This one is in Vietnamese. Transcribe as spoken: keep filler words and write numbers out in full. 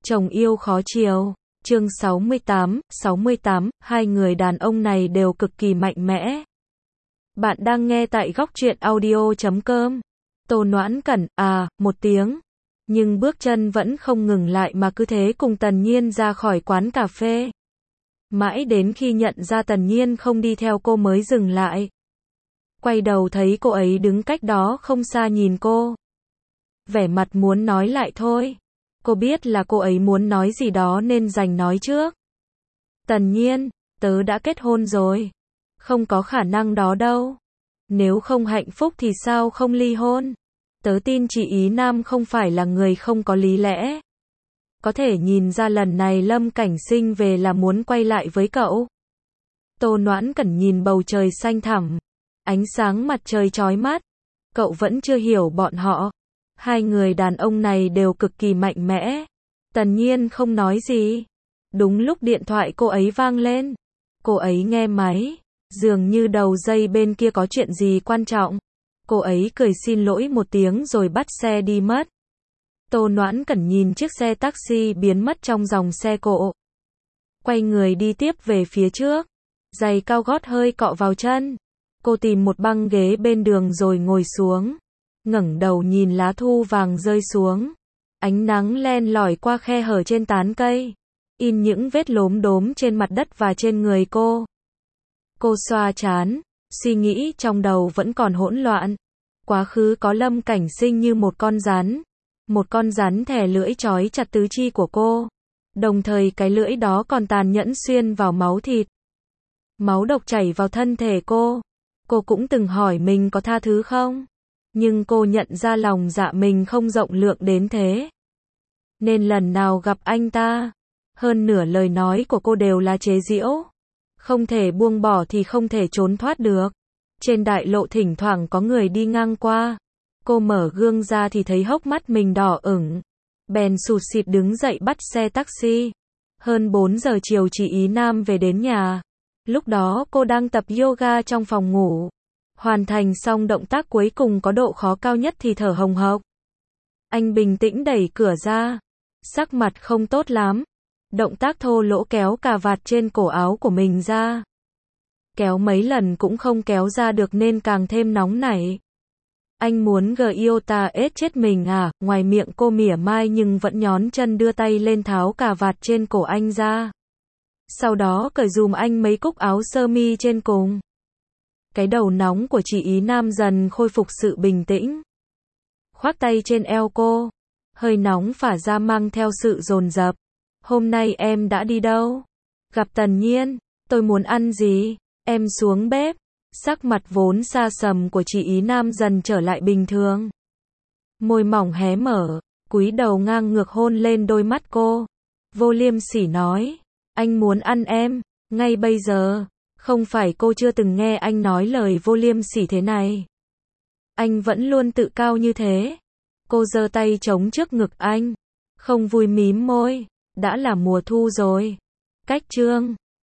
Chồng yêu khó chiều. Chương sáu mươi tám, sáu mươi tám, hai người đàn ông này đều cực kỳ mạnh mẽ. Bạn đang nghe tại góc truyện audio chấm com. Tô Noãn Cẩn, à, một tiếng. Nhưng bước chân vẫn không ngừng lại mà cứ thế cùng Tần Nhiên ra khỏi quán cà phê. Mãi đến khi nhận ra Tần Nhiên không đi theo cô mới dừng lại. Quay đầu thấy cô ấy đứng cách đó không xa nhìn cô. Vẻ mặt muốn nói lại thôi. Cô biết là cô ấy muốn nói gì đó nên dành nói trước. Tần Nhiên, tớ đã kết hôn rồi. Không có khả năng đó đâu. Nếu không hạnh phúc thì sao không ly hôn? Tớ tin chị Ý Nam không phải là người không có lý lẽ. Có thể nhìn ra lần này Lâm Cảnh Sinh về là muốn quay lại với cậu. Tô Noãn Cẩn nhìn bầu trời xanh thẳm. Ánh sáng mặt trời chói mắt. Cậu vẫn chưa hiểu bọn họ. Hai người đàn ông này đều cực kỳ mạnh mẽ. Tần Nhiên không nói gì. Đúng lúc điện thoại cô ấy vang lên. Cô ấy nghe máy. Dường như đầu dây bên kia có chuyện gì quan trọng. Cô ấy cười xin lỗi một tiếng rồi bắt xe đi mất. Tô Noãn Cẩn nhìn chiếc xe taxi biến mất trong dòng xe cộ. Quay người đi tiếp về phía trước. Giày cao gót hơi cọ vào chân. Cô tìm một băng ghế bên đường rồi ngồi xuống. Ngẩng đầu nhìn lá thu vàng rơi xuống. Ánh nắng len lỏi qua khe hở trên tán cây. In những vết lốm đốm trên mặt đất và trên người cô. Cô xoa trán. Suy nghĩ trong đầu vẫn còn hỗn loạn. Quá khứ có Lâm Cảnh Sinh như một con rắn. Một con rắn thè lưỡi trói chặt tứ chi của cô. Đồng thời cái lưỡi đó còn tàn nhẫn xuyên vào máu thịt. Máu độc chảy vào thân thể cô. Cô cũng từng hỏi mình có tha thứ không? Nhưng cô nhận ra lòng dạ mình không rộng lượng đến thế. Nên lần nào gặp anh ta, hơn nửa lời nói của cô đều là chế giễu. Không thể buông bỏ thì không thể trốn thoát được. Trên đại lộ thỉnh thoảng có người đi ngang qua. Cô mở gương ra thì thấy hốc mắt mình đỏ ửng. Bèn sụt sịt đứng dậy bắt xe taxi. Hơn bốn giờ chiều chị Ý Nam về đến nhà. Lúc đó cô đang tập yoga trong phòng ngủ. Hoàn thành xong động tác cuối cùng có độ khó cao nhất thì thở hồng hộc. Anh bình tĩnh đẩy cửa ra. Sắc mặt không tốt lắm. Động tác thô lỗ kéo cà vạt trên cổ áo của mình ra. Kéo mấy lần cũng không kéo ra được nên càng thêm nóng nảy. Anh muốn gờ yêu ta ết chết mình à? Ngoài miệng cô mỉa mai nhưng vẫn nhón chân đưa tay lên tháo cà vạt trên cổ anh ra. Sau đó cởi dùm anh mấy cúc áo sơ mi trên cùng. Cái đầu nóng của chị Ý Nam dần khôi phục sự bình tĩnh. Khoác tay trên eo cô. Hơi nóng phả ra mang theo sự dồn dập. Hôm nay em đã đi đâu? Gặp Tần Nhiên. Tôi muốn ăn gì? Em xuống bếp. Sắc mặt vốn xa sầm của chị Ý Nam dần trở lại bình thường. Môi mỏng hé mở. Cúi đầu ngang ngược hôn lên đôi mắt cô. Vô liêm sỉ nói. Anh muốn ăn em. Ngay bây giờ. Không phải cô chưa từng nghe anh nói lời vô liêm sỉ thế này. Anh vẫn luôn tự cao như thế. Cô giơ tay chống trước ngực anh. Không vui mím môi. Đã là mùa thu rồi. Cách chương